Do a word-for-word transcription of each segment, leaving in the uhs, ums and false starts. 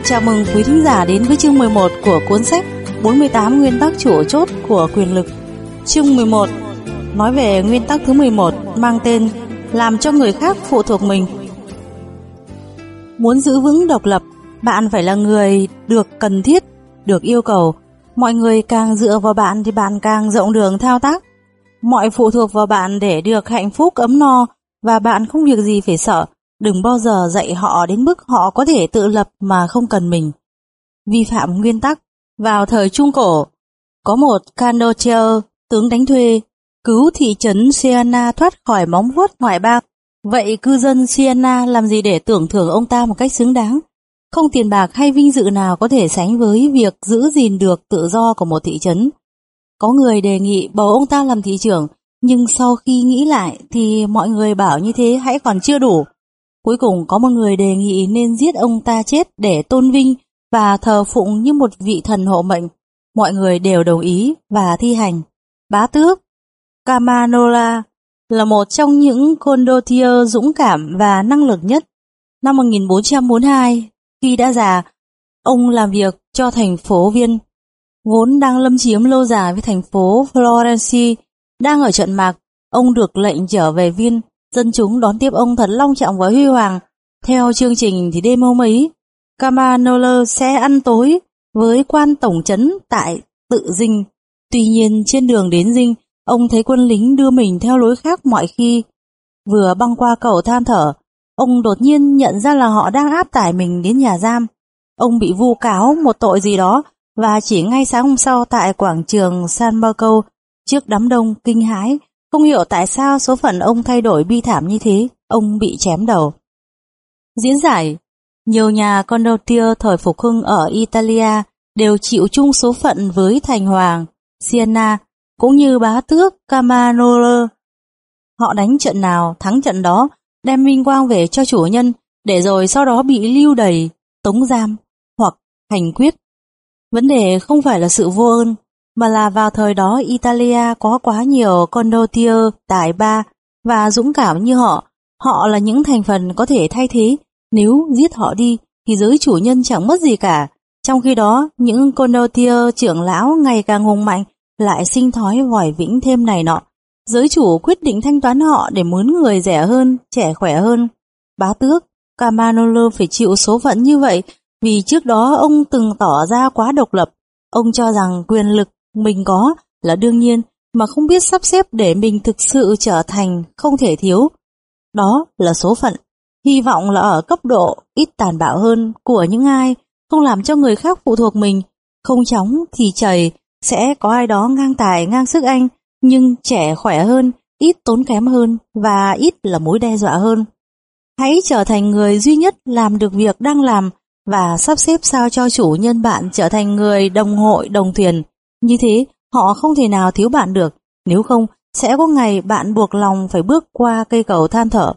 Chào mừng quý thính giả đến với chương mười một của cuốn sách bốn mươi tám nguyên tắc chủ chốt của quyền lực. Chương mười một nói về nguyên tắc thứ mười một mang tên làm cho người khác phụ thuộc mình. Muốn giữ vững độc lập, bạn phải là người được cần thiết, được yêu cầu. Mọi người càng dựa vào bạn thì bạn càng rộng đường thao tác. Mọi phụ thuộc vào bạn để được hạnh phúc ấm no và bạn không việc gì phải sợ. Đừng bao giờ dạy họ đến mức họ có thể tự lập mà không cần mình. Vi phạm nguyên tắc. Vào thời Trung Cổ, có một Candotier, tướng đánh thuê, cứu thị trấn Siena thoát khỏi móng vuốt ngoại bang. Vậy cư dân Siena làm gì để tưởng thưởng ông ta một cách xứng đáng? Không tiền bạc hay vinh dự nào có thể sánh với việc giữ gìn được tự do của một thị trấn. Có người đề nghị bầu ông ta làm thị trưởng, nhưng sau khi nghĩ lại thì mọi người bảo như thế hãy còn chưa đủ. Cuối cùng có một người đề nghị nên giết ông ta chết để tôn vinh và thờ phụng như một vị thần hộ mệnh. Mọi người đều đồng ý và thi hành. Bá tước Kamanola là một trong những condottiere dũng cảm và năng lực nhất. Năm một nghìn bốn trăm bốn mươi hai, khi đã già, ông làm việc cho thành phố Viên, vốn đang lâm chiếm lâu dài với thành phố Florence. Đang ở trận mạc, ông được lệnh trở về Viên. Dân chúng đón tiếp ông thật long trọng và huy hoàng. Theo chương trình thì đêm hôm ấy, Kamanola sẽ ăn tối với quan tổng trấn tại tự dinh. Tuy nhiên trên đường đến dinh, ông thấy quân lính đưa mình theo lối khác mọi khi. Vừa băng qua cầu than thở, ông đột nhiên nhận ra là họ đang áp tải mình đến nhà giam. Ông bị vu cáo một tội gì đó và chỉ ngay sáng hôm sau tại quảng trường San Marco, trước đám đông kinh hãi, không hiểu tại sao số phận ông thay đổi bi thảm như thế, ông bị chém đầu. Diễn giải, nhiều nhà condottiere thời phục hưng ở Italia đều chịu chung số phận với thành hoàng Siena, cũng như bá tước Kamanola. Họ đánh trận nào thắng trận đó, đem vinh quang về cho chủ nhân, để rồi sau đó bị lưu đày, tống giam hoặc hành quyết. Vấn đề không phải là sự vô ơn, mà là vào thời đó Italia có quá nhiều condottiere tài ba và dũng cảm như họ. Họ là những thành phần có thể thay thế. Nếu giết họ đi thì giới chủ nhân chẳng mất gì cả. Trong khi đó, những condottiere trưởng lão ngày càng hùng mạnh lại sinh thói vòi vĩnh thêm này nọ. Giới chủ quyết định thanh toán họ để mướn người rẻ hơn, trẻ khỏe hơn. Bá tước Kamanola phải chịu số phận như vậy vì trước đó ông từng tỏ ra quá độc lập. Ông cho rằng quyền lực mình có là đương nhiên mà không biết sắp xếp để mình thực sự trở thành không thể thiếu. Đó là số phận. Hy vọng là ở cấp độ ít tàn bạo hơn của những ai không làm cho người khác phụ thuộc mình. Không chóng thì chảy, sẽ có ai đó ngang tài ngang sức anh, nhưng trẻ khỏe hơn, ít tốn kém hơn và ít là mối đe dọa hơn. Hãy trở thành người duy nhất làm được việc đang làm và sắp xếp sao cho chủ nhân bạn trở thành người đồng hội đồng thuyền. Như thế họ không thể nào thiếu bạn được, nếu không sẽ có ngày bạn buộc lòng phải bước qua cây cầu than thở.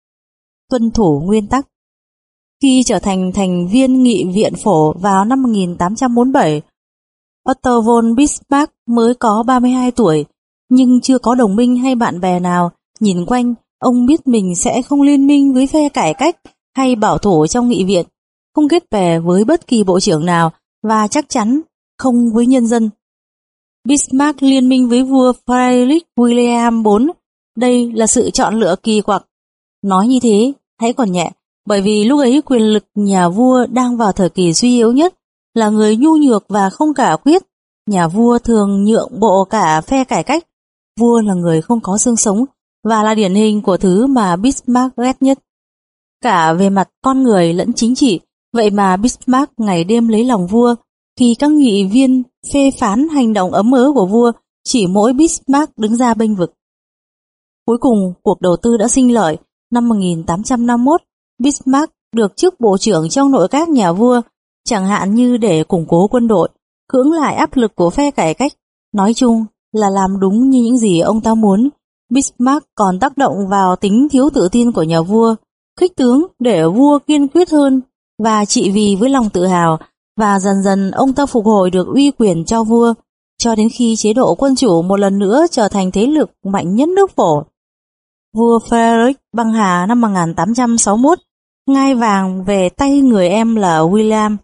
Tuân thủ nguyên tắc. Khi trở thành thành viên nghị viện phổ vào năm một nghìn tám trăm bốn mươi bảy, Otto von Bismarck mới có ba mươi hai tuổi, nhưng chưa có đồng minh hay bạn bè nào. Nhìn quanh, ông biết mình sẽ không liên minh với phe cải cách hay bảo thủ trong nghị viện, không kết bè với bất kỳ bộ trưởng nào và chắc chắn không với nhân dân. Bismarck liên minh với vua Frederick William đệ tứ. Đây là sự chọn lựa kỳ quặc. Nói như thế, hãy còn nhẹ, bởi vì lúc ấy quyền lực nhà vua đang vào thời kỳ suy yếu nhất, là người nhu nhược và không cả quyết. Nhà vua thường nhượng bộ cả phe cải cách. Vua là người không có xương sống và là điển hình của thứ mà Bismarck ghét nhất, cả về mặt con người lẫn chính trị. Vậy mà Bismarck ngày đêm lấy lòng vua. Khi các nghị viên phê phán hành động ấm ớ của vua, chỉ mỗi Bismarck đứng ra bênh vực. Cuối cùng, cuộc đầu tư đã sinh lợi. Năm một nghìn tám trăm năm mươi mốt, Bismarck được chức bộ trưởng trong nội các nhà vua, chẳng hạn như để củng cố quân đội, cưỡng lại áp lực của phe cải cách. Nói chung là làm đúng như những gì ông ta muốn. Bismarck còn tác động vào tính thiếu tự tin của nhà vua, khích tướng để vua kiên quyết hơn và trị vì với lòng tự hào, và dần dần ông ta phục hồi được uy quyền cho vua, cho đến khi chế độ quân chủ một lần nữa trở thành thế lực mạnh nhất nước phổ. Vua Frederick băng hà năm một nghìn tám trăm sáu mươi mốt, ngai vàng về tay người em là William.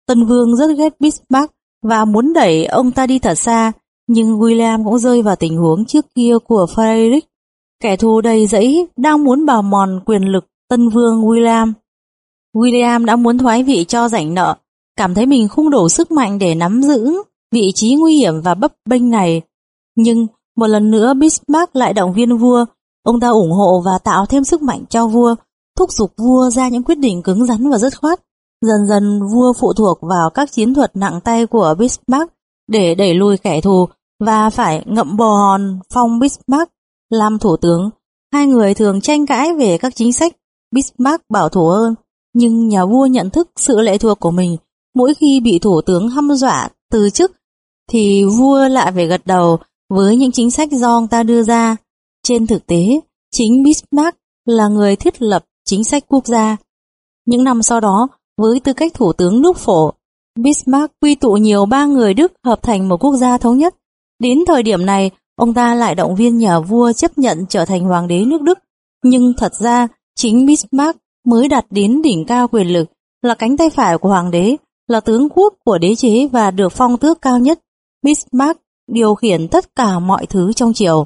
Tân Vương rất ghét Bismarck và muốn đẩy ông ta đi thật xa, nhưng William cũng rơi vào tình huống trước kia của Frederick, kẻ thù đầy dẫy đang muốn bào mòn quyền lực Tân Vương William. William đã muốn thoái vị cho rảnh nợ, cảm thấy mình không đủ sức mạnh để nắm giữ vị trí nguy hiểm và bấp bênh này. Nhưng một lần nữa Bismarck lại động viên vua, ông ta ủng hộ và tạo thêm sức mạnh cho vua, thúc giục vua ra những quyết định cứng rắn và dứt khoát. Dần dần vua phụ thuộc vào các chiến thuật nặng tay của Bismarck để đẩy lùi kẻ thù và phải ngậm bồ hòn phong Bismarck làm thủ tướng. Hai người thường tranh cãi về các chính sách. Bismarck bảo thủ hơn, nhưng nhà vua nhận thức sự lệ thuộc của mình. Mỗi khi bị thủ tướng hăm dọa từ chức thì vua lại phải gật đầu với những chính sách do ông ta đưa ra. Trên thực tế, chính Bismarck là người thiết lập chính sách quốc gia. Những năm sau đó, với tư cách thủ tướng nước Phổ, Bismarck quy tụ nhiều ba người Đức hợp thành một quốc gia thống nhất. Đến thời điểm này, ông ta lại động viên nhà vua chấp nhận trở thành hoàng đế nước Đức. Nhưng thật ra, chính Bismarck mới đạt đến đỉnh cao quyền lực, là cánh tay phải của hoàng đế, là tướng quốc của đế chế và được phong tước cao nhất. Bismarck điều khiển tất cả mọi thứ trong triều.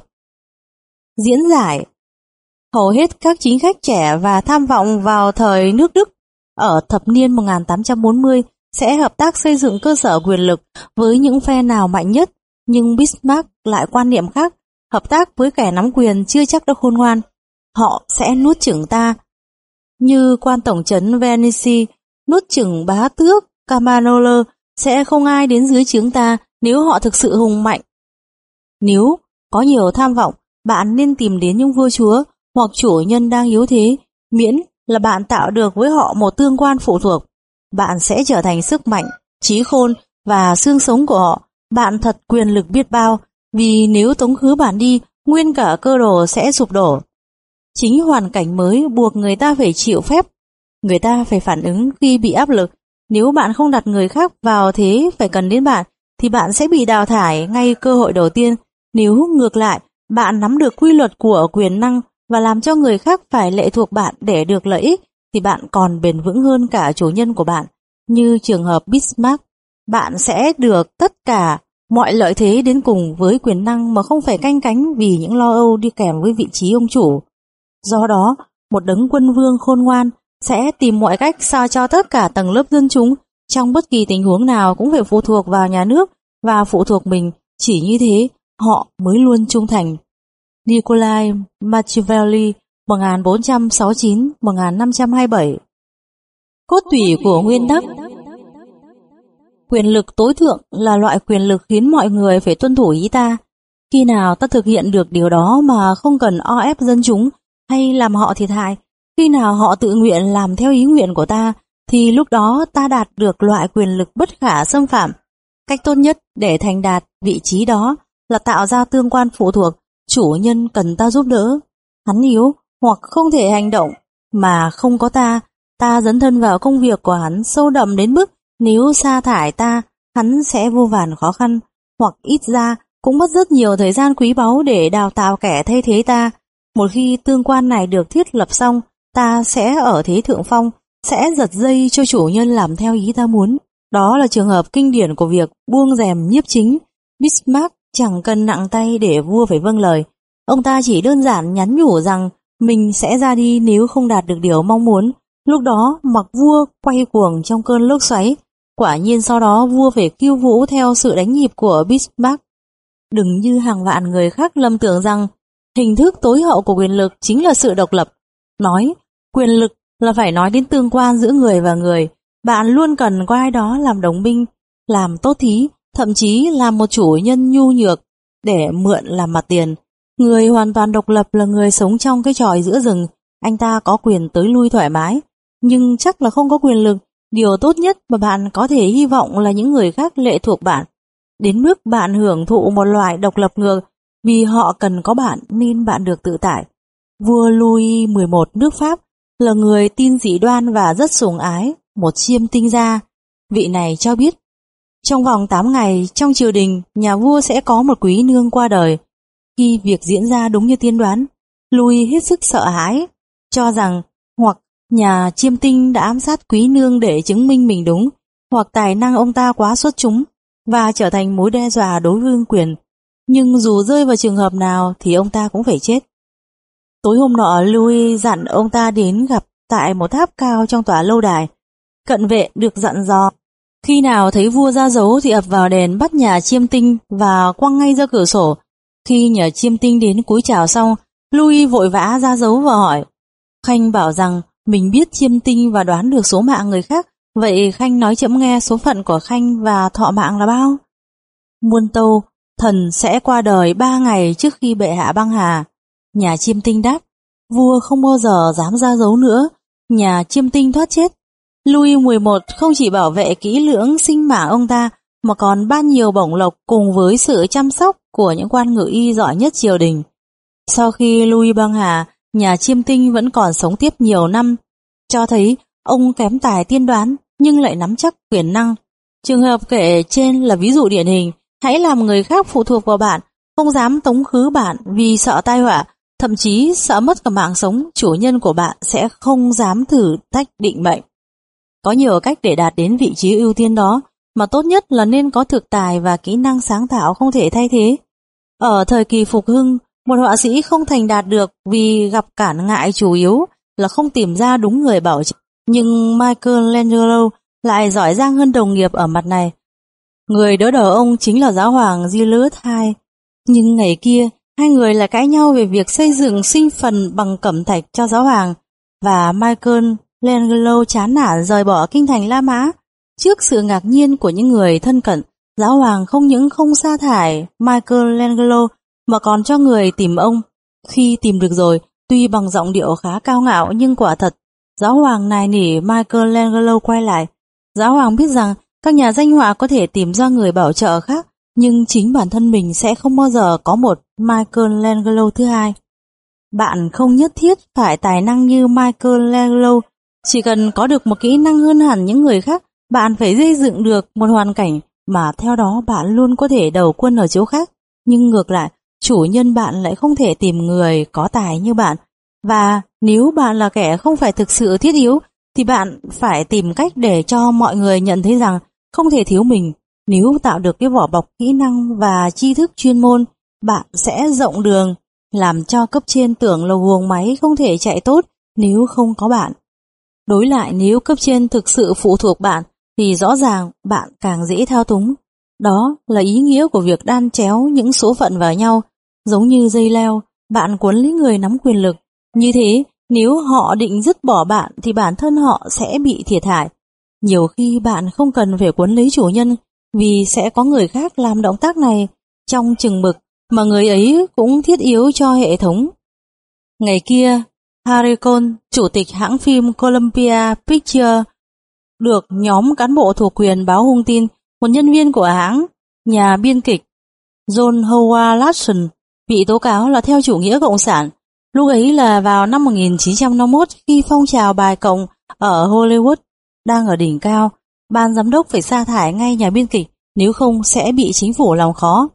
Diễn giải: hầu hết các chính khách trẻ và tham vọng vào thời nước Đức ở thập niên một nghìn tám trăm bốn mươi sẽ hợp tác xây dựng cơ sở quyền lực với những phe nào mạnh nhất, nhưng Bismarck lại quan niệm khác, hợp tác với kẻ nắm quyền chưa chắc đã khôn ngoan. Họ sẽ nuốt chửng ta, như quan tổng trấn Venice nuốt chửng bá tước Campanole. Sẽ không ai đến dưới trướng ta nếu họ thực sự hùng mạnh. Nếu có nhiều tham vọng, bạn nên tìm đến những vua chúa hoặc chủ nhân đang yếu thế, miễn là bạn tạo được với họ một tương quan phụ thuộc. Bạn sẽ trở thành sức mạnh, trí khôn và xương sống của họ. Bạn thật quyền lực biết bao, vì nếu tống khứ bạn đi, nguyên cả cơ đồ sẽ sụp đổ. Chính hoàn cảnh mới buộc người ta phải chịu phép. Người ta phải phản ứng khi bị áp lực. Nếu bạn không đặt người khác vào thế phải cần đến bạn, thì bạn sẽ bị đào thải ngay cơ hội đầu tiên. Nếu ngược lại, bạn nắm được quy luật của quyền năng và làm cho người khác phải lệ thuộc bạn để được lợi ích, thì bạn còn bền vững hơn cả chủ nhân của bạn. Như trường hợp Bismarck, bạn sẽ được tất cả mọi lợi thế đến cùng với quyền năng mà không phải canh cánh vì những lo âu đi kèm với vị trí ông chủ. Do đó, một đấng quân vương khôn ngoan sẽ tìm mọi cách sao cho tất cả tầng lớp dân chúng trong bất kỳ tình huống nào cũng phải phụ thuộc vào nhà nước và phụ thuộc mình. Chỉ như thế, họ mới luôn trung thành. Nicolai Machiavelli, một nghìn bốn trăm sáu mươi chín đến một nghìn năm trăm hai mươi bảy. Cốt tủy của nguyên tắc: quyền lực tối thượng là loại quyền lực khiến mọi người phải tuân thủ ý ta. Khi nào ta thực hiện được điều đó mà không cần o ép dân chúng hay làm họ thiệt hại, khi nào họ tự nguyện làm theo ý nguyện của ta, thì lúc đó ta đạt được loại quyền lực bất khả xâm phạm. Cách tốt nhất để thành đạt vị trí đó là tạo ra tương quan phụ thuộc. Chủ nhân cần ta giúp đỡ, hắn yếu hoặc không thể hành động mà không có ta. Ta dấn thân vào công việc của hắn sâu đậm đến mức nếu sa thải ta, hắn sẽ vô vàn khó khăn, hoặc ít ra cũng mất rất nhiều thời gian quý báu để đào tạo kẻ thay thế ta. Một khi tương quan này được thiết lập xong, ta sẽ ở thế thượng phong, sẽ giật dây cho chủ nhân làm theo ý ta muốn. Đó là trường hợp kinh điển của việc buông rèm nhiếp chính. Bismarck chẳng cần nặng tay để vua phải vâng lời. Ông ta chỉ đơn giản nhắn nhủ rằng mình sẽ ra đi nếu không đạt được điều mong muốn. Lúc đó mặc vua quay cuồng trong cơn lốc xoáy. Quả nhiên sau đó vua phải khiêu vũ theo sự đánh nhịp của Bismarck. Đừng như hàng vạn người khác lầm tưởng rằng hình thức tối hậu của quyền lực chính là sự độc lập. Nói quyền lực là phải nói đến tương quan giữa người và người. Bạn luôn cần có ai đó làm đồng minh, làm tốt thí, thậm chí làm một chủ nhân nhu nhược để mượn làm mặt tiền. Người hoàn toàn độc lập là người sống trong cái chòi giữa rừng. Anh ta có quyền tới lui thoải mái, nhưng chắc là không có quyền lực. Điều tốt nhất mà bạn có thể hy vọng là những người khác lệ thuộc bạn, đến mức bạn hưởng thụ một loại độc lập ngược. Vì họ cần có bạn nên bạn được tự tại. Vua Louis mười một nước Pháp là người tin dị đoan và rất sủng ái một chiêm tinh gia. Vị này cho biết trong vòng tám ngày trong triều đình, nhà vua sẽ có một quý nương qua đời. Khi việc diễn ra đúng như tiên đoán, Louis hết sức sợ hãi, cho rằng hoặc nhà chiêm tinh đã ám sát quý nương để chứng minh mình đúng, hoặc tài năng ông ta quá xuất chúng và trở thành mối đe dọa đối với vương quyền. Nhưng dù rơi vào trường hợp nào thì ông ta cũng phải chết. Tối hôm nọ, Louis dặn ông ta đến gặp tại một tháp cao trong tòa lâu đài. Cận vệ được dặn dò khi nào thấy vua ra dấu thì ập vào đền bắt nhà chiêm tinh và quăng ngay ra cửa sổ. Khi nhà chiêm tinh đến cúi chào xong, Louis vội vã ra dấu và hỏi. Khanh bảo rằng mình biết chiêm tinh và đoán được số mạng người khác. Vậy Khanh nói chậm nghe số phận của Khanh và thọ mạng là bao? Muôn tâu, thần sẽ qua đời ba ngày trước khi bệ hạ băng hà. Nhà chiêm tinh đáp. Vua không bao giờ dám ra dấu nữa. Nhà chiêm tinh thoát chết. Louis mười một không chỉ bảo vệ kỹ lưỡng sinh mạng ông ta mà còn ban nhiều bổng lộc cùng với sự chăm sóc của những quan ngự y giỏi nhất triều đình. Sau khi Louis băng hà, nhà chiêm tinh vẫn còn sống tiếp nhiều năm, cho thấy ông kém tài tiên đoán nhưng lại nắm chắc quyền năng. Trường hợp kể trên là ví dụ điển hình. Hãy làm người khác phụ thuộc vào bạn, không dám tống khứ bạn vì sợ tai họa, thậm chí sợ mất cả mạng sống. Chủ nhân của bạn sẽ không dám thử thách định mệnh. Có nhiều cách để đạt đến vị trí ưu tiên đó, mà tốt nhất là nên có thực tài và kỹ năng sáng tạo không thể thay thế. Ở thời kỳ phục hưng, một họa sĩ không thành đạt được vì gặp cản ngại chủ yếu là không tìm ra đúng người bảo trợ. Nhưng Michelangelo lại giỏi giang hơn đồng nghiệp ở mặt này. Người đỡ đầu ông chính là giáo hoàng Julius đệ nhị. Nhưng ngày kia, hai người lại cãi nhau về việc xây dựng sinh phần bằng cẩm thạch cho giáo hoàng, và Michelangelo chán nản rời bỏ kinh thành La Mã. Trước sự ngạc nhiên của những người thân cận, giáo hoàng không những không sa thải Michelangelo mà còn cho người tìm ông. Khi tìm được rồi, tuy bằng giọng điệu khá cao ngạo nhưng quả thật, giáo hoàng nài nỉ Michelangelo quay lại. Giáo hoàng biết rằng các nhà danh họa có thể tìm ra người bảo trợ khác, nhưng chính bản thân mình sẽ không bao giờ có một Michelangelo thứ hai. Bạn không nhất thiết phải tài năng như Michelangelo, chỉ cần có được một kỹ năng hơn hẳn những người khác, bạn phải xây dựng được một hoàn cảnh mà theo đó bạn luôn có thể đầu quân ở chỗ khác. Nhưng ngược lại, chủ nhân bạn lại không thể tìm người có tài như bạn. Và nếu bạn là kẻ không phải thực sự thiết yếu, thì bạn phải tìm cách để cho mọi người nhận thấy rằng không thể thiếu mình. Nếu tạo được cái vỏ bọc kỹ năng và tri thức chuyên môn, bạn sẽ rộng đường, làm cho cấp trên tưởng là guồng máy không thể chạy tốt nếu không có bạn. Đối lại, nếu cấp trên thực sự phụ thuộc bạn, thì rõ ràng bạn càng dễ thao túng. Đó là ý nghĩa của việc đan chéo những số phận vào nhau, giống như dây leo, bạn cuốn lấy người nắm quyền lực. Như thế, nếu họ định dứt bỏ bạn thì bản thân họ sẽ bị thiệt hại. Nhiều khi bạn không cần phải cuốn lấy chủ nhân, vì sẽ có người khác làm động tác này trong chừng mực mà người ấy cũng thiết yếu cho hệ thống. Ngày kia, Harry Cole, chủ tịch hãng phim Columbia Pictures, được nhóm cán bộ thuộc quyền báo hung tin một nhân viên của hãng, nhà biên kịch John Howard Larson, bị tố cáo là theo chủ nghĩa cộng sản. Lúc ấy là vào năm một nghìn chín trăm năm mươi mốt, khi phong trào bài cộng ở Hollywood đang ở đỉnh cao, ban giám đốc phải sa thải ngay nhà biên kịch, nếu không sẽ bị chính phủ làm khó.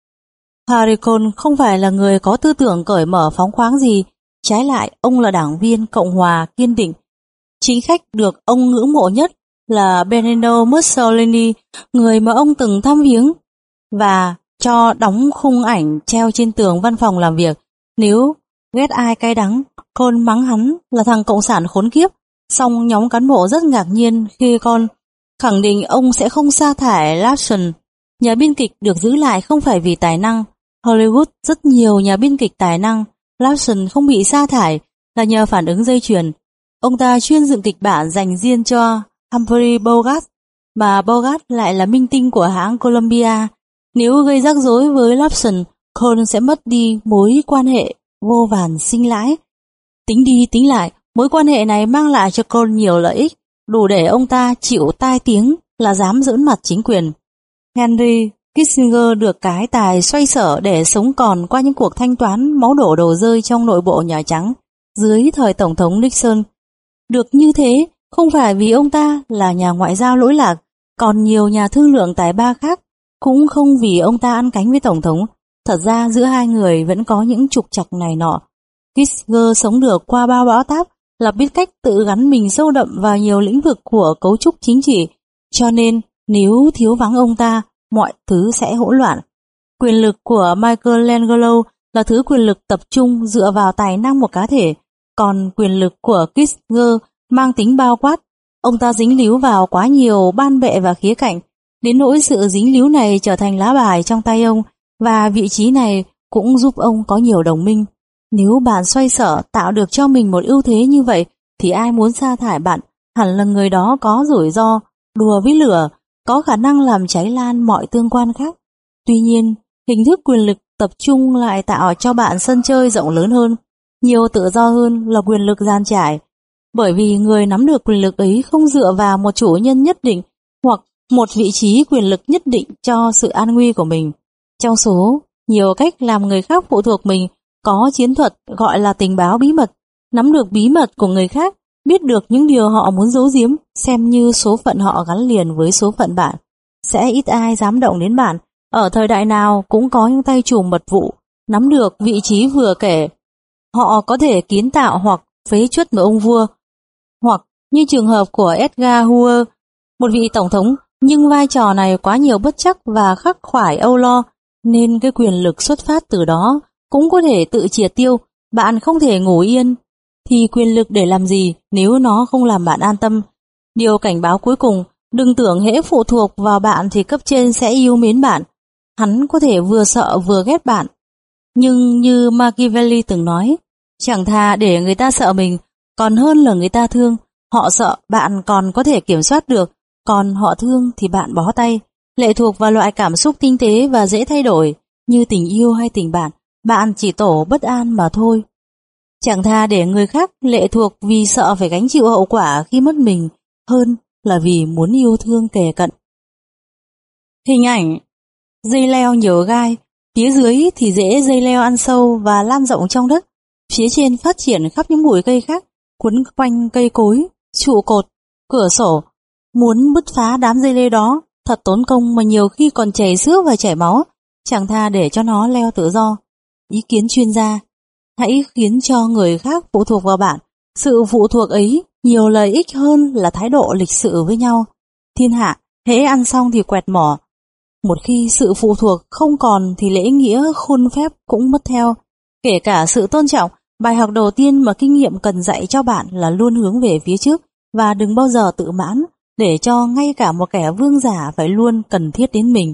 Harry Cole không phải là người có tư tưởng cởi mở phóng khoáng gì, trái lại ông là đảng viên Cộng hòa kiên định. Chính khách được ông ngưỡng mộ nhất là Benito Mussolini, người mà ông từng thăm viếng và cho đóng khung ảnh treo trên tường văn phòng làm việc. Nếu ghét ai cay đắng, Cole mắng hắn là thằng cộng sản khốn kiếp. Song nhóm cán bộ rất ngạc nhiên khi Cole khẳng định ông sẽ không sa thải Larson. Nhà biên kịch được giữ lại không phải vì tài năng. Hollywood rất nhiều nhà biên kịch tài năng. Larson không bị sa thải là nhờ phản ứng dây chuyền. Ông ta chuyên dựng kịch bản dành riêng cho Humphrey Bogart, mà Bogart lại là minh tinh của hãng Columbia. Nếu gây rắc rối với Larson, Cole sẽ mất đi mối quan hệ vô vàn sinh lãi. Tính đi tính lại, mối quan hệ này mang lại cho Cole nhiều lợi ích, đủ để ông ta chịu tai tiếng là dám giỡn mặt chính quyền. Henry Kissinger được cái tài xoay sở để sống còn qua những cuộc thanh toán máu đổ đồ rơi trong nội bộ Nhà Trắng dưới thời Tổng thống Nixon. Được như thế không phải vì ông ta là nhà ngoại giao lỗi lạc, còn nhiều nhà thương lượng tài ba khác cũng không vì ông ta ăn cánh với Tổng thống. Thật ra giữa hai người vẫn có những trục trặc này nọ. Kissinger sống được qua bao bão táp là biết cách tự gắn mình sâu đậm vào nhiều lĩnh vực của cấu trúc chính trị, Cho nên nếu thiếu vắng ông ta, mọi thứ sẽ hỗn loạn. Quyền lực của Michelangelo là thứ quyền lực tập trung dựa vào tài năng một cá thể, còn quyền lực của Kirchner mang tính bao quát. Ông ta dính líu vào quá nhiều ban bệ và khía cạnh, đến nỗi sự dính líu này trở thành lá bài trong tay ông, và vị trí này cũng giúp ông có nhiều đồng minh. Nếu bạn xoay sở tạo được cho mình một ưu thế như vậy, thì ai muốn sa thải bạn hẳn là người đó có rủi ro, đùa với lửa, có khả năng làm cháy lan mọi tương quan khác. Tuy nhiên, hình thức quyền lực tập trung lại tạo cho bạn sân chơi rộng lớn hơn, nhiều tự do hơn là quyền lực dàn trải, bởi vì người nắm được quyền lực ấy không dựa vào một chủ nhân nhất định hoặc một vị trí quyền lực nhất định cho sự an nguy của mình. Trong số nhiều cách làm người khác phụ thuộc mình, có chiến thuật gọi là tình báo bí mật, nắm được bí mật của người khác, biết được những điều họ muốn giấu giếm, xem như số phận họ gắn liền với số phận bạn. Sẽ ít ai dám động đến bạn, ở thời đại nào cũng có những tay trùm mật vụ, nắm được vị trí vừa kể. Họ có thể kiến tạo hoặc phế truất một ông vua, hoặc như trường hợp của Edgar Hoover, một vị tổng thống, nhưng vai trò này quá nhiều bất chắc và khắc khoải âu lo, nên cái quyền lực xuất phát từ đó cũng có thể tự triệt tiêu. Bạn không thể ngủ yên, thì quyền lực để làm gì nếu nó không làm bạn an tâm. Điều cảnh báo cuối cùng, đừng tưởng hễ phụ thuộc vào bạn thì cấp trên sẽ yêu mến bạn. Hắn có thể vừa sợ vừa ghét bạn. Nhưng như Machiavelli từng nói, chẳng thà để người ta sợ mình, còn hơn là người ta thương. Họ sợ bạn còn có thể kiểm soát được, còn họ thương thì bạn bó tay. Lệ thuộc vào loại cảm xúc tinh tế và dễ thay đổi, như tình yêu hay tình bạn, bạn chỉ tổ bất an mà thôi. Chẳng thà để người khác lệ thuộc vì sợ phải gánh chịu hậu quả khi mất mình, hơn là vì muốn yêu thương kề cận. Hình ảnh dây leo nhiều gai, phía dưới thì dễ dây leo ăn sâu và lan rộng trong đất, phía trên phát triển khắp những bụi cây khác, quấn quanh cây cối, trụ cột, cửa sổ. Muốn bứt phá đám dây leo đó thật tốn công mà nhiều khi còn chảy xước và chảy máu, chẳng thà để cho nó leo tự do. Ý kiến chuyên gia: hãy khiến cho người khác phụ thuộc vào bạn. Sự phụ thuộc ấy nhiều lợi ích hơn là thái độ lịch sự với nhau. Thiên hạ hễ ăn xong thì quẹt mỏ. Một khi sự phụ thuộc không còn thì lễ nghĩa khuôn phép cũng mất theo. Kể cả sự tôn trọng, bài học đầu tiên mà kinh nghiệm cần dạy cho bạn là luôn hướng về phía trước và đừng bao giờ tự mãn, để cho ngay cả một kẻ vương giả phải luôn cần thiết đến mình.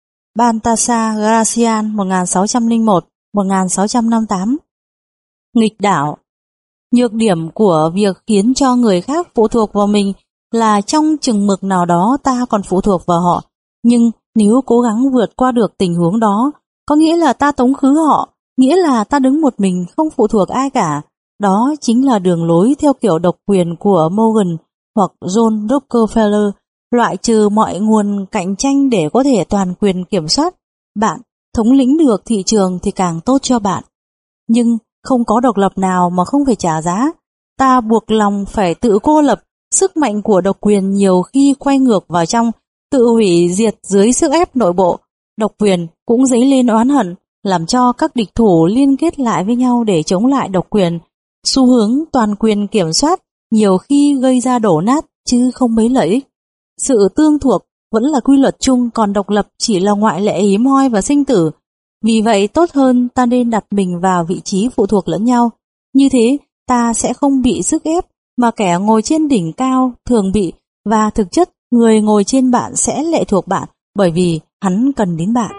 Baltasar Gracian một nghìn sáu trăm lẻ một đến một nghìn sáu trăm năm mươi tám. Nghịch đảo. Nhược điểm của việc khiến cho người khác phụ thuộc vào mình là trong chừng mực nào đó ta còn phụ thuộc vào họ, nhưng nếu cố gắng vượt qua được tình huống đó, có nghĩa là ta tống khứ họ, nghĩa là ta đứng một mình không phụ thuộc ai cả. Đó chính là đường lối theo kiểu độc quyền của Morgan hoặc John Rockefeller, loại trừ mọi nguồn cạnh tranh để có thể toàn quyền kiểm soát. Bạn thống lĩnh được thị trường thì càng tốt cho bạn. Nhưng không có độc lập nào mà không phải trả giá. Ta buộc lòng phải tự cô lập, sức mạnh của độc quyền nhiều khi quay ngược vào trong, tự hủy diệt dưới sức ép nội bộ. Độc quyền cũng dấy lên oán hận, làm cho các địch thủ liên kết lại với nhau để chống lại độc quyền. Xu hướng toàn quyền kiểm soát nhiều khi gây ra đổ nát chứ không mấy lợi ích. Sự tương thuộc vẫn là quy luật chung, còn độc lập chỉ là ngoại lệ hiếm hoi và sinh tử. Vì vậy tốt hơn ta nên đặt mình vào vị trí phụ thuộc lẫn nhau. Như thế ta sẽ không bị sức ép mà kẻ ngồi trên đỉnh cao thường bị, và thực chất người ngồi trên bạn sẽ lệ thuộc bạn bởi vì hắn cần đến bạn.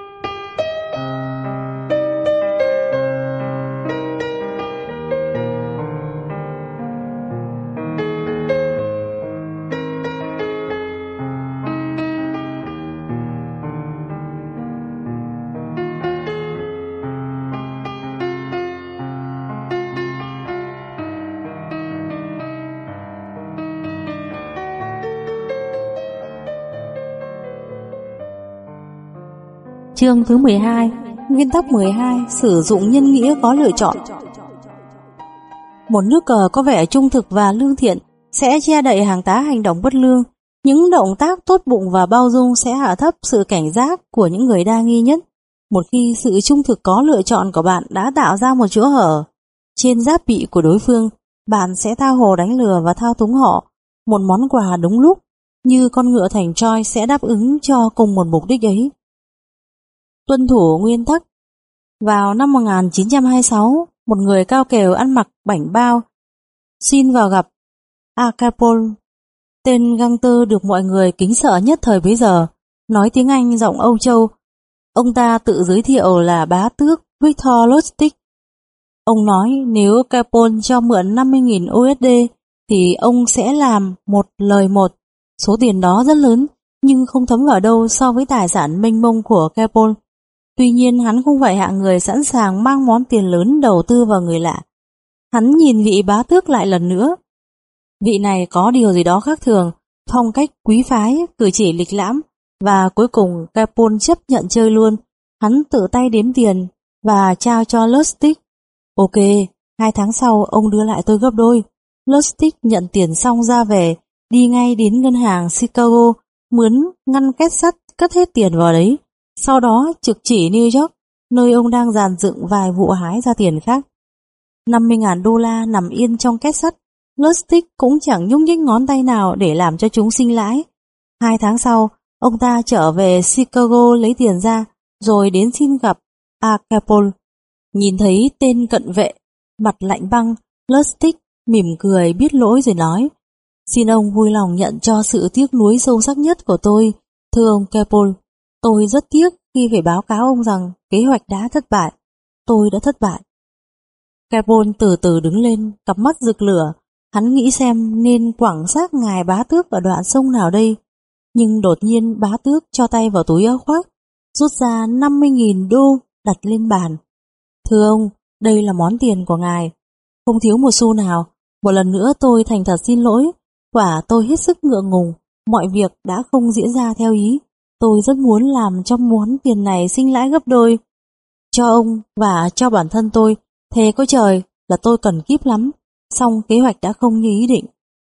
Chương thứ mười hai. Nguyên tắc mười hai. Sử dụng nhân nghĩa có lựa chọn. Một nước cờ có vẻ trung thực và lương thiện sẽ che đậy hàng tá hành động bất lương. Những động tác tốt bụng và bao dung sẽ hạ thấp sự cảnh giác của những người đa nghi nhất. Một khi sự trung thực có lựa chọn của bạn đã tạo ra một chỗ hở trên giáp bị của đối phương, bạn sẽ tha hồ đánh lừa và thao túng họ. Một món quà đúng lúc, như con ngựa thành Troy sẽ đáp ứng cho cùng một mục đích ấy. Tuân thủ nguyên tắc. Vào năm một nghìn chín trăm hai mươi sáu, một người cao kèo ăn mặc bảnh bao xin vào gặp Al Capone, tên gangster được mọi người kính sợ nhất thời bấy giờ, nói tiếng Anh giọng Âu Châu. Ông ta tự giới thiệu là bá tước Victor Lustig. Ông nói nếu Capone cho mượn năm mươi nghìn u ét đê thì ông sẽ làm một lời một. Số tiền đó rất lớn nhưng không thấm vào đâu so với tài sản mênh mông của Capone. Tuy nhiên hắn không phải hạng người sẵn sàng mang món tiền lớn đầu tư vào người lạ. Hắn nhìn vị bá tước lại lần nữa. Vị này có điều gì đó khác thường, phong cách quý phái, cử chỉ lịch lãm, và cuối cùng Capone chấp nhận chơi luôn. Hắn tự tay đếm tiền và trao cho Lustig. Ok, hai tháng sau ông đưa lại tôi gấp đôi. Lustig nhận tiền xong ra về, đi ngay đến ngân hàng Chicago, mướn ngăn két sắt cất hết tiền vào đấy. Sau đó trực chỉ New York, nơi ông đang dàn dựng vài vụ hái ra tiền khác. năm mươi nghìn đô la nằm yên trong két sắt, Lustig cũng chẳng nhúc nhích ngón tay nào để làm cho chúng sinh lãi. Hai tháng sau, ông ta trở về Chicago lấy tiền ra, rồi đến xin gặp Al Capone. Nhìn thấy tên cận vệ, mặt lạnh băng, Lustig mỉm cười biết lỗi rồi nói: Xin ông vui lòng nhận cho sự tiếc nuối sâu sắc nhất của tôi, thưa ông Capone. Tôi rất tiếc khi phải báo cáo ông rằng kế hoạch đã thất bại. Tôi đã thất bại. Capone từ từ đứng lên, cặp mắt rực lửa. Hắn nghĩ xem nên quẳng xác ngài bá tước ở đoạn sông nào đây. Nhưng đột nhiên bá tước cho tay vào túi áo khoác, rút ra năm mươi nghìn đô đặt lên bàn. Thưa ông, đây là món tiền của ngài. Không thiếu một xu nào. Một lần nữa tôi thành thật xin lỗi. Quả tôi hết sức ngượng ngùng. Mọi việc đã không diễn ra theo ý. Tôi rất muốn làm cho món tiền này sinh lãi gấp đôi. Cho ông và cho bản thân tôi, thề có trời là tôi cần kíp lắm. Song kế hoạch đã không như ý định.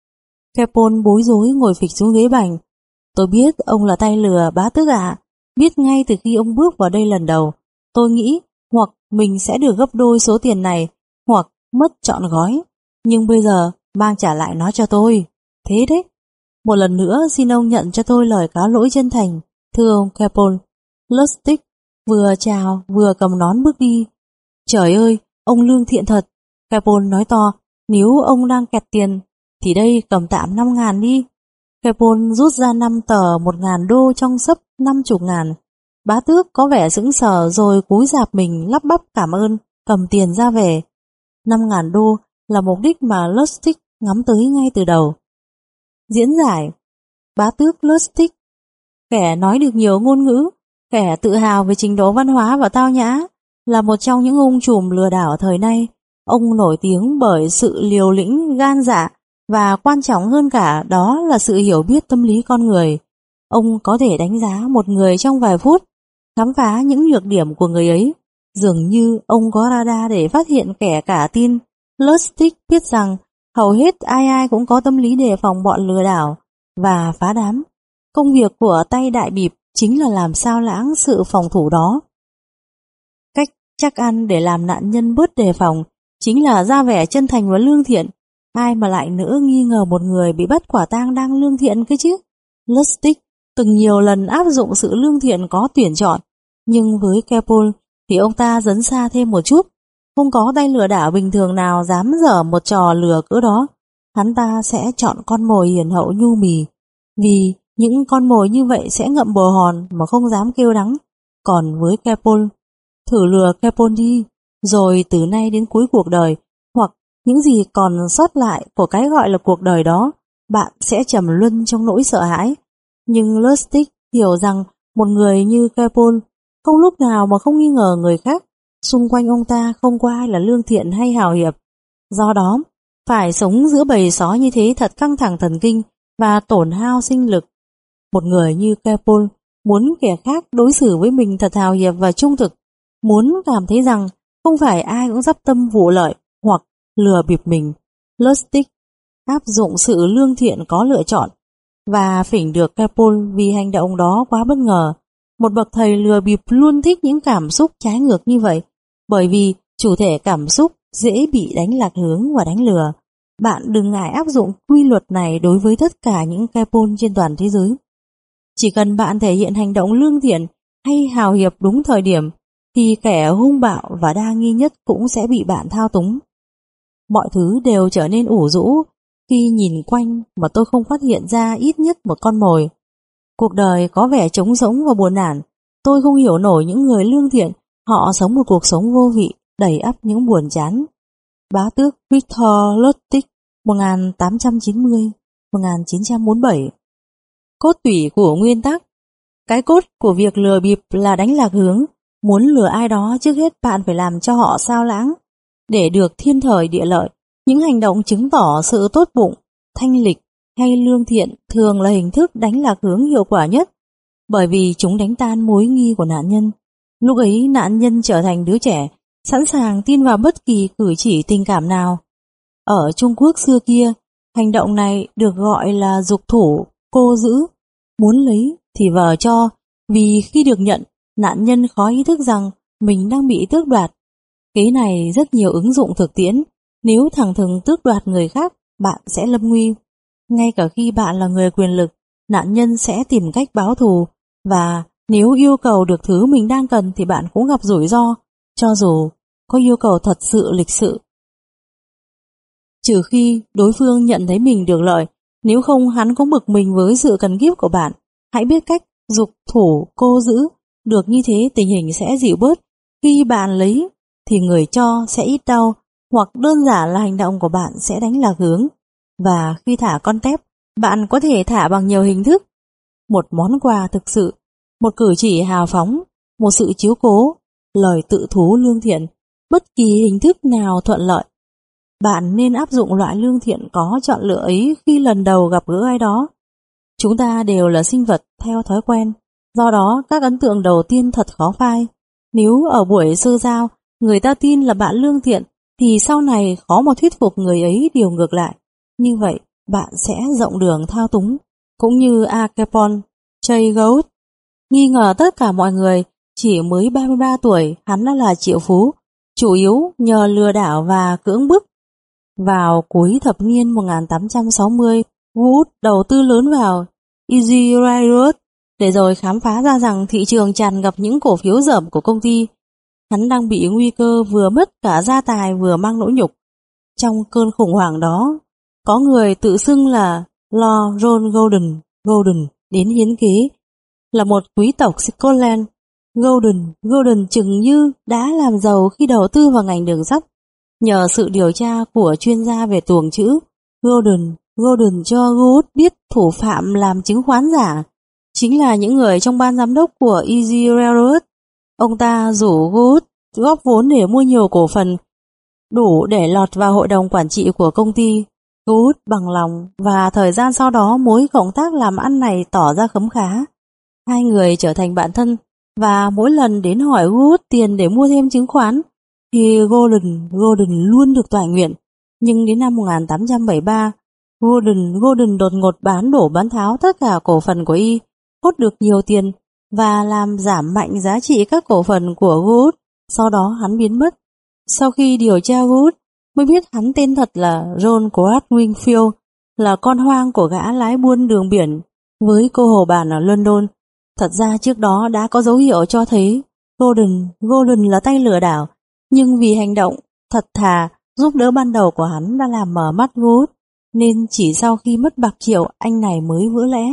Capone bối rối ngồi phịch xuống ghế bành. Tôi biết ông là tay lừa bá tước ạ. Biết ngay từ khi ông bước vào đây lần đầu. Tôi nghĩ hoặc mình sẽ được gấp đôi số tiền này, hoặc mất trọn gói. Nhưng bây giờ mang trả lại nó cho tôi. Thế đấy. Một lần nữa xin ông nhận cho tôi lời cáo lỗi chân thành, thưa ông Capone. Lustig vừa chào vừa cầm nón bước đi. Trời ơi, ông lương thiện thật. Capone nói to, nếu ông đang kẹt tiền thì đây cầm tạm năm ngàn đi. Capone rút ra năm tờ một ngàn đô trong xấp năm chục ngàn. Bá tước có vẻ sững sờ rồi cúi rạp mình lắp bắp cảm ơn, cầm tiền ra về. Năm ngàn đô là mục đích mà Lustig ngắm tới ngay từ đầu. Diễn giải bá tước Lustig, kẻ nói được nhiều ngôn ngữ, kẻ tự hào về trình độ văn hóa và tao nhã, là một trong những hung trùm lừa đảo thời nay. Ông nổi tiếng bởi sự liều lĩnh, gan dạ, và quan trọng hơn cả đó là sự hiểu biết tâm lý con người. Ông có thể đánh giá một người trong vài phút, khám phá những nhược điểm của người ấy. Dường như ông có radar để phát hiện kẻ cả tin. Lustig biết rằng hầu hết ai ai cũng có tâm lý đề phòng bọn lừa đảo và phá đám. Công việc của tay đại bịp chính là làm sao lãng sự phòng thủ đó. Cách chắc ăn để làm nạn nhân bớt đề phòng chính là ra vẻ chân thành và lương thiện. Ai mà lại nỡ nghi ngờ một người bị bắt quả tang đang lương thiện cơ chứ. Lustig từng nhiều lần áp dụng sự lương thiện có tuyển chọn, nhưng với Capone thì ông ta dấn xa thêm một chút. Không có tay lừa đảo bình thường nào dám dở một trò lừa cỡ đó. Hắn ta sẽ chọn con mồi hiền hậu nhu mì, vì những con mồi như vậy sẽ ngậm bồ hòn mà không dám kêu đắng. Còn với Capone, thử lừa Capone đi, rồi từ nay đến cuối cuộc đời, hoặc những gì còn sót lại của cái gọi là cuộc đời đó, bạn sẽ trầm luân trong nỗi sợ hãi. Nhưng Lustig hiểu rằng một người như Capone không lúc nào mà không nghi ngờ người khác. Xung quanh ông ta không có ai là lương thiện hay hào hiệp. Do đó, phải sống giữa bầy sói như thế thật căng thẳng thần kinh và tổn hao sinh lực. Một người như Capone muốn kẻ khác đối xử với mình thật hào hiệp và trung thực, muốn cảm thấy rằng không phải ai cũng dắp tâm vụ lợi hoặc lừa bịp mình. Lustig áp dụng sự lương thiện có lựa chọn và phỉnh được Capone vì hành động đó quá bất ngờ. Một bậc thầy lừa bịp luôn thích những cảm xúc trái ngược như vậy, bởi vì chủ thể cảm xúc dễ bị đánh lạc hướng và đánh lừa. Bạn đừng ngại áp dụng quy luật này đối với tất cả những Kepon trên toàn thế giới. Chỉ cần bạn thể hiện hành động lương thiện hay hào hiệp đúng thời điểm, thì kẻ hung bạo và đa nghi nhất cũng sẽ bị bạn thao túng. Mọi thứ đều trở nên ủ rũ khi nhìn quanh mà tôi không phát hiện ra ít nhất một con mồi. Cuộc đời có vẻ trống rỗng và buồn nản. Tôi không hiểu nổi những người lương thiện, họ sống một cuộc sống vô vị, đầy ắp những buồn chán. Bá tước Victor Lustig, một nghìn tám trăm chín mươi đến một nghìn chín trăm bốn mươi bảy. Cốt tủy của nguyên tắc. Cái cốt của việc lừa bịp là đánh lạc hướng. Muốn lừa ai đó, trước hết bạn phải làm cho họ sao lãng. Để được thiên thời địa lợi, những hành động chứng tỏ sự tốt bụng, thanh lịch hay lương thiện thường là hình thức đánh lạc hướng hiệu quả nhất, bởi vì chúng đánh tan mối nghi của nạn nhân. Lúc ấy nạn nhân trở thành đứa trẻ, sẵn sàng tin vào bất kỳ cử chỉ tình cảm nào. Ở Trung Quốc xưa kia, hành động này được gọi là dục thủ, cô giữ. Muốn lấy thì vờ cho, vì khi được nhận, nạn nhân khó ý thức rằng mình đang bị tước đoạt. Kế này rất nhiều ứng dụng thực tiễn. Nếu thẳng thừng tước đoạt người khác, bạn sẽ lâm nguy. Ngay cả khi bạn là người quyền lực, nạn nhân sẽ tìm cách báo thù, và nếu yêu cầu được thứ mình đang cần thì bạn cũng gặp rủi ro, cho dù có yêu cầu thật sự lịch sự. Trừ khi đối phương nhận thấy mình được lợi, nếu không hắn cũng bực mình với sự cần kíp của bạn. Hãy biết cách dục thủ cô giữ, được như thế tình hình sẽ dịu bớt. Khi bạn lấy thì người cho sẽ ít đau, hoặc đơn giản là hành động của bạn sẽ đánh lạc hướng. Và khi thả con tép, bạn có thể thả bằng nhiều hình thức. Một món quà thực sự, một cử chỉ hào phóng, một sự chiếu cố, lời tự thú lương thiện, bất kỳ hình thức nào thuận lợi. Bạn nên áp dụng loại lương thiện có chọn lựa ấy khi lần đầu gặp gỡ ai đó. Chúng ta đều là sinh vật theo thói quen, do đó các ấn tượng đầu tiên thật khó phai. Nếu ở buổi sơ giao, người ta tin là bạn lương thiện, thì sau này khó mà thuyết phục người ấy điều ngược lại. Như vậy, bạn sẽ rộng đường thao túng. Cũng như Al Capone, Jay Gould, nghi ngờ tất cả mọi người, chỉ mới ba mươi ba tuổi, hắn đã là triệu phú, chủ yếu nhờ lừa đảo và cưỡng bức. Vào cuối thập niên một nghìn tám trăm sáu mươi, Wood đầu tư lớn vào Easy Railroad để rồi khám phá ra rằng thị trường tràn ngập những cổ phiếu dởm của công ty. Hắn đang bị nguy cơ vừa mất cả gia tài vừa mang nỗi nhục. Trong cơn khủng hoảng đó, có người tự xưng là Lord John Golden, Golden đến hiến kế, là một quý tộc Scotland. Golden, Golden chừng như đã làm giàu khi đầu tư vào ngành đường sắt. Nhờ sự điều tra của chuyên gia về tuồng chữ, Golden, Golden cho Wood biết thủ phạm làm chứng khoán giả chính là những người trong ban giám đốc của Easy Railroad. Ông ta rủ Wood góp vốn để mua nhiều cổ phần, đủ để lọt vào hội đồng quản trị của công ty. Wood bằng lòng, và thời gian sau đó mối cộng tác làm ăn này tỏ ra khấm khá. Hai người trở thành bạn thân, và mỗi lần đến hỏi Wood tiền để mua thêm chứng khoán, thì Golden, Golden luôn được toại nguyện. Nhưng đến năm một nghìn tám trăm bảy mươi ba, Golden, Golden đột ngột bán đổ bán tháo tất cả cổ phần của y, hốt được nhiều tiền và làm giảm mạnh giá trị các cổ phần của Wood. Sau đó hắn biến mất. Sau khi điều tra Wood mới biết hắn tên thật là John Quad Wingfield, là con hoang của gã lái buôn đường biển với cô hầu bàn ở London. Thật ra trước đó đã có dấu hiệu cho thấy Golden, Golden là tay lừa đảo, nhưng vì hành động thật thà giúp đỡ ban đầu của hắn đã làm mở mắt Wood, nên chỉ sau khi mất bạc triệu anh này mới vỡ lẽ.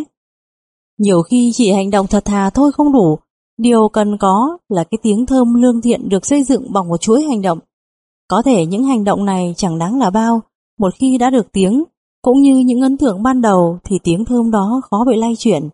Nhiều khi chỉ hành động thật thà thôi không đủ, điều cần có là cái tiếng thơm lương thiện được xây dựng bằng một chuỗi hành động. Có thể những hành động này chẳng đáng là bao, một khi đã được tiếng, cũng như những ấn tượng ban đầu thì tiếng thơm đó khó bị lay chuyển.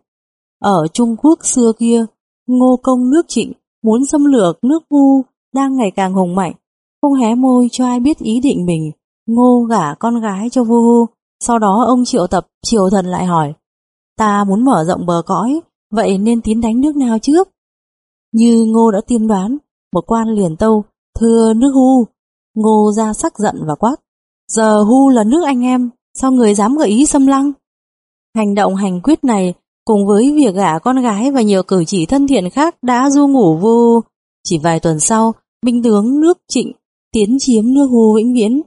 Ở Trung Quốc xưa kia, Ngô Công nước Trịnh muốn xâm lược nước Vu đang ngày càng hùng mạnh, không hé môi cho ai biết ý định mình. Ngô gả con gái cho vua Vu. Sau đó ông triệu tập triều thần lại hỏi, ta muốn mở rộng bờ cõi, vậy nên tiến đánh nước nào trước? Như Ngô đã tiên đoán, một quan liền tâu, thưa nước Hu. Ngô ra sắc giận và quát, giờ Hu là nước anh em, sao người dám gợi ý xâm lăng? Hành động hành quyết này cùng với việc gả con gái và nhiều cử chỉ thân thiện khác đã du ngủ Vu. Chỉ vài tuần sau, binh tướng nước Trịnh tiến chiếm nước Hu vĩnh viễn.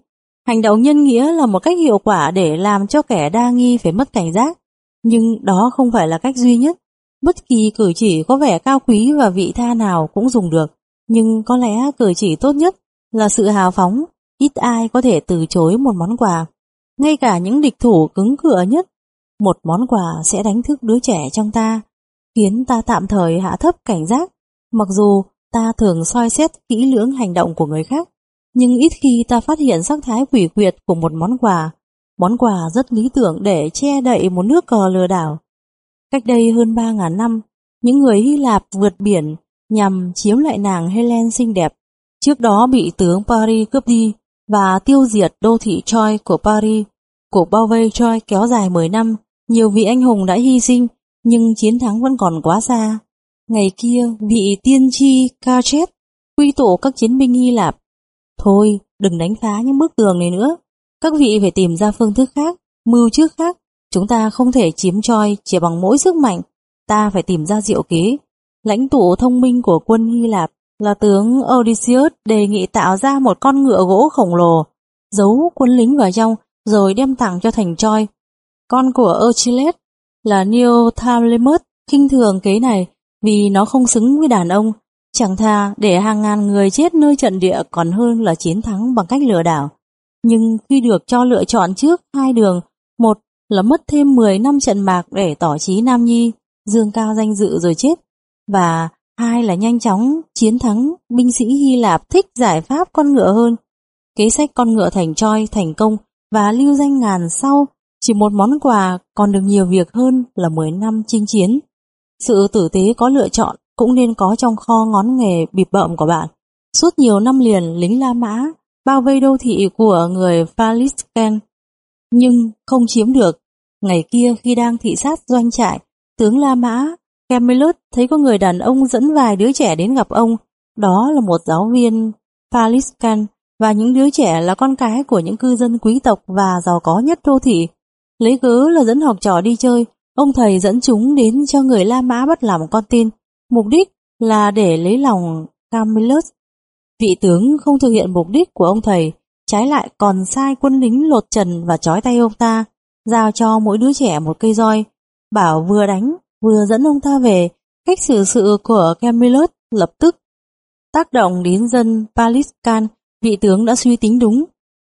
Hành động nhân nghĩa là một cách hiệu quả để làm cho kẻ đa nghi phải mất cảnh giác, nhưng đó không phải là cách duy nhất. Bất kỳ cử chỉ có vẻ cao quý và vị tha nào cũng dùng được, nhưng có lẽ cử chỉ tốt nhất là sự hào phóng. Ít ai có thể từ chối một món quà. Ngay cả những địch thủ cứng cựa nhất, một món quà sẽ đánh thức đứa trẻ trong ta, khiến ta tạm thời hạ thấp cảnh giác. Mặc dù ta thường soi xét kỹ lưỡng hành động của người khác, nhưng ít khi ta phát hiện sắc thái quỷ quyệt của một món quà. Món quà rất lý tưởng để che đậy một nước cờ lừa đảo. Cách đây hơn ba ngàn năm, những người Hy Lạp vượt biển nhằm chiếm lại nàng Helen xinh đẹp, trước đó bị tướng Paris cướp đi và tiêu diệt đô thị Troy của Paris. Cuộc bao vây Troy kéo dài mười năm, nhiều vị anh hùng đã hy sinh, nhưng chiến thắng vẫn còn quá xa. Ngày kia, vị tiên tri Carchet quy tụ các chiến binh Hy Lạp. Thôi, đừng đánh phá những bức tường này nữa. Các vị phải tìm ra phương thức khác, mưu trước khác. Chúng ta không thể chiếm Troy chỉ bằng mỗi sức mạnh. Ta phải tìm ra diệu kế. Lãnh tụ thông minh của quân Hy Lạp là tướng Odysseus đề nghị tạo ra một con ngựa gỗ khổng lồ, giấu quân lính vào trong rồi đem tặng cho thành Troy. Con của Achilles là Neoptolemus khinh thường kế này vì nó không xứng với đàn ông. Chẳng thà để hàng ngàn người chết nơi trận địa còn hơn là chiến thắng bằng cách lừa đảo. Nhưng khi được cho lựa chọn trước hai đường, một là mất thêm mười năm trận mạc để tỏ chí nam nhi, dương cao danh dự rồi chết, và hai là nhanh chóng chiến thắng binh sĩ Hy Lạp thích giải pháp con ngựa hơn. Kế sách con ngựa thành Troy thành công và lưu danh ngàn sau, chỉ một món quà còn được nhiều việc hơn là mười năm chinh chiến. Sự tử tế có lựa chọn cũng nên có trong kho ngón nghề bịp bợm của bạn. Suốt nhiều năm liền, lính La Mã bao vây đô thị của người Phalisken, nhưng không chiếm được. Ngày kia khi đang thị sát doanh trại, tướng La Mã Camillus thấy có người đàn ông dẫn vài đứa trẻ đến gặp ông. Đó là một giáo viên Phalisken, và những đứa trẻ là con cái của những cư dân quý tộc và giàu có nhất đô thị. Lấy cớ là dẫn học trò đi chơi, ông thầy dẫn chúng đến cho người La Mã bắt làm con tin, mục đích là để lấy lòng Camillus. Vị tướng không thực hiện mục đích của ông thầy, trái lại còn sai quân lính lột trần và trói tay ông ta, giao cho mỗi đứa trẻ một cây roi, bảo vừa đánh vừa dẫn ông ta về. Cách xử sự của Camillus lập tức tác động đến dân Paliscan. Vị tướng đã suy tính đúng,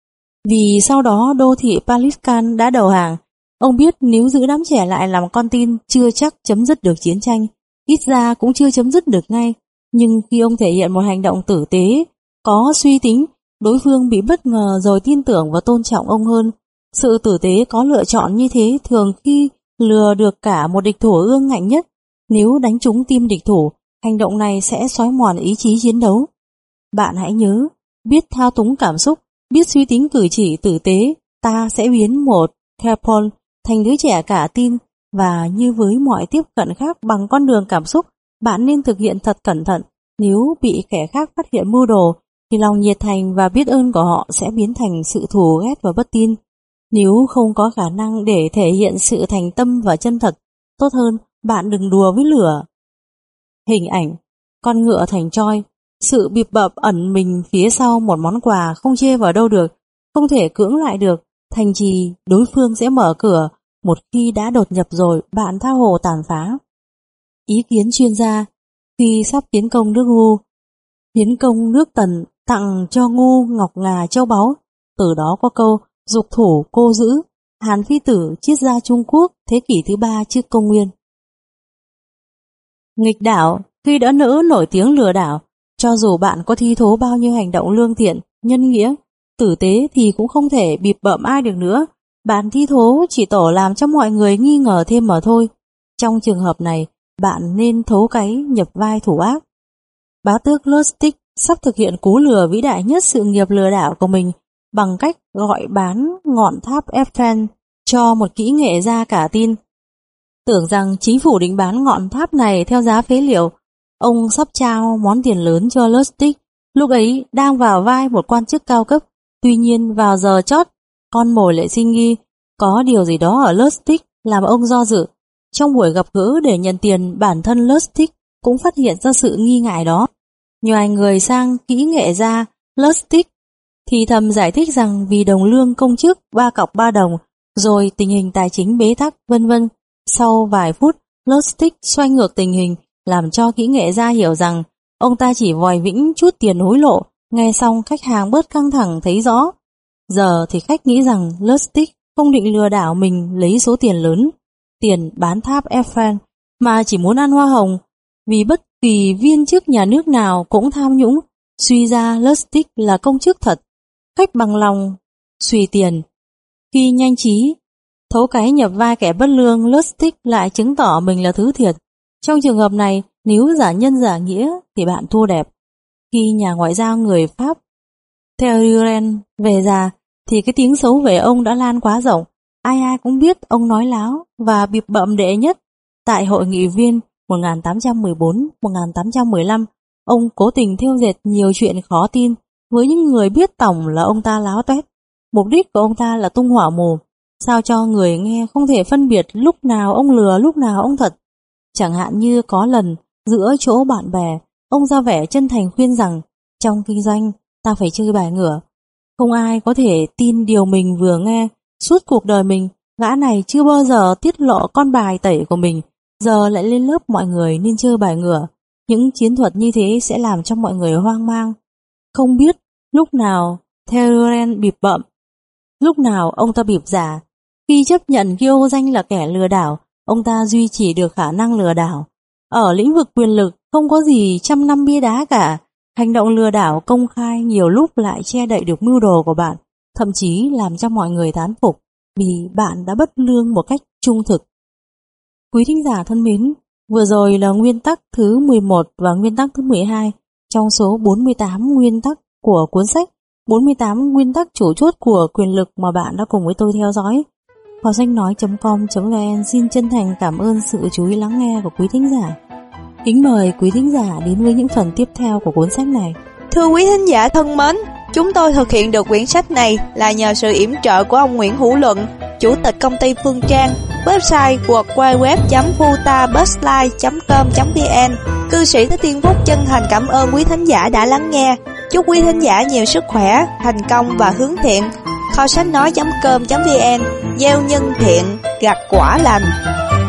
vì sau đó đô thị Paliscan đã đầu hàng. Ông biết nếu giữ đám trẻ lại làm con tin chưa chắc chấm dứt được chiến tranh, ít ra cũng chưa chấm dứt được ngay. Nhưng khi ông thể hiện một hành động tử tế, có suy tính, đối phương bị bất ngờ rồi tin tưởng và tôn trọng ông hơn. Sự tử tế có lựa chọn như thế thường khi lừa được cả một địch thủ ương ngạnh nhất. Nếu đánh trúng tim địch thủ, hành động này sẽ xói mòn ý chí chiến đấu. Bạn hãy nhớ, biết thao túng cảm xúc, biết suy tính cử chỉ tử tế, ta sẽ biến một Kepol thành đứa trẻ cả tin. Và như với mọi tiếp cận khác bằng con đường cảm xúc, bạn nên thực hiện thật cẩn thận. Nếu bị kẻ khác phát hiện mưu đồ, thì lòng nhiệt thành và biết ơn của họ sẽ biến thành sự thù ghét và bất tin. Nếu không có khả năng để thể hiện sự thành tâm và chân thật, tốt hơn bạn đừng đùa với lửa. Hình ảnh con ngựa thành Troy. Sự bịp bợm ẩn mình phía sau một món quà không chê vào đâu được, không thể cưỡng lại được. Thành trì đối phương sẽ mở cửa, một khi đã đột nhập rồi bạn tha hồ tàn phá. Ý kiến chuyên gia: khi sắp tiến công nước Ngu, tiến công nước Tần tặng cho Ngu ngọc ngà châu báu. Từ đó có câu dục thủ cô giữ. Hàn Phi Tử triết gia Trung Quốc thế kỷ thứ ba trước công nguyên. Nghịch đảo. Khi đã nỡ nổi tiếng lừa đảo, cho dù bạn có thi thố bao nhiêu hành động lương thiện, nhân nghĩa, tử tế thì cũng không thể bịp bợm ai được nữa. Bạn thi thố chỉ tổ làm cho mọi người nghi ngờ thêm mà thôi. Trong trường hợp này, bạn nên thấu cáy nhập vai thủ ác. Bá tước Lustig sắp thực hiện cú lừa vĩ đại nhất sự nghiệp lừa đảo của mình bằng cách gọi bán ngọn tháp Eiffel cho một kỹ nghệ gia cả tin. Tưởng rằng chính phủ định bán ngọn tháp này theo giá phế liệu, ông sắp trao món tiền lớn cho Lustig, lúc ấy đang vào vai một quan chức cao cấp. Tuy nhiên vào giờ chót, con mồi lại sinh nghi, có điều gì đó ở Lustig làm ông do dự. Trong buổi gặp gỡ để nhận tiền, bản thân Lustig cũng phát hiện ra sự nghi ngại đó. Nhòi người sang kỹ nghệ gia Lustig thì thầm giải thích rằng vì đồng lương công chức ba cọc ba đồng, rồi tình hình tài chính bế tắc, vân vân. Sau vài phút, Lustig xoay ngược tình hình, làm cho kỹ nghệ gia hiểu rằng ông ta chỉ vòi vĩnh chút tiền hối lộ. Nghe xong khách hàng bớt căng thẳng thấy rõ. Giờ thì khách nghĩ rằng Lustig không định lừa đảo mình lấy số tiền lớn, tiền bán tháp Eiffel, mà chỉ muốn ăn hoa hồng, vì bất kỳ viên chức nhà nước nào cũng tham nhũng. Suy ra Lustig là công chức thật. Khách bằng lòng xùy tiền. Khi nhanh trí thấu cái nhập vai kẻ bất lương, Lustig lại chứng tỏ mình là thứ thiệt. Trong trường hợp này, nếu giả nhân giả nghĩa thì bạn thua đẹp. Khi nhà ngoại giao người Pháp Theodore về già thì cái tiếng xấu về ông đã lan quá rộng. Ai ai cũng biết ông nói láo và bịp bợm đệ nhất. Tại hội nghị viên một nghìn tám trăm mười bốn đến một nghìn tám trăm mười lăm, ông cố tình thêu dệt nhiều chuyện khó tin với những người biết tổng là ông ta láo toét. Mục đích của ông ta là tung hỏa mù, sao cho người nghe không thể phân biệt lúc nào ông lừa lúc nào ông thật. Chẳng hạn như có lần giữa chỗ bạn bè, ông ra vẻ chân thành khuyên rằng trong kinh doanh ta phải chơi bài ngửa. Không ai có thể tin điều mình vừa nghe. Suốt cuộc đời mình, gã này chưa bao giờ tiết lộ con bài tẩy của mình, giờ lại lên lớp mọi người nên chơi bài ngửa. Những chiến thuật như thế sẽ làm cho mọi người hoang mang. Không biết lúc nào Theodore bịp bợm, lúc nào ông ta bịp giả. Khi chấp nhận Gêu danh là kẻ lừa đảo, ông ta duy trì được khả năng lừa đảo. Ở lĩnh vực quyền lực không có gì trăm năm bia đá cả. Hành động lừa đảo công khai nhiều lúc lại che đậy được mưu đồ của bạn, thậm chí làm cho mọi người thán phục vì bạn đã bất lương một cách trung thực. Quý thính giả thân mến, vừa rồi là nguyên tắc thứ mười một và nguyên tắc thứ mười hai trong số bốn mươi tám nguyên tắc của cuốn sách bốn mươi tám nguyên tắc chủ chốt của quyền lực mà bạn đã cùng với tôi theo dõi. Kho sách nói chấm com chấm vn xin chân thành cảm ơn sự chú ý lắng nghe của quý thính giả. Kính mời quý thính giả đến với những phần tiếp theo của cuốn sách này. Thưa quý thính giả thân mến, chúng tôi thực hiện được quyển sách này là nhờ sự yểm trợ của ông Nguyễn Hữu Luận, Chủ tịch công ty Phương Trang, website w w w chấm futabusline chấm com chấm vn. Cư sĩ Thích Thiên Phúc chân thành cảm ơn quý thính giả đã lắng nghe. Chúc quý thính giả nhiều sức khỏe, thành công và hướng thiện. Kho sách nói chấm com chấm vn, gieo nhân thiện, gặt quả lành.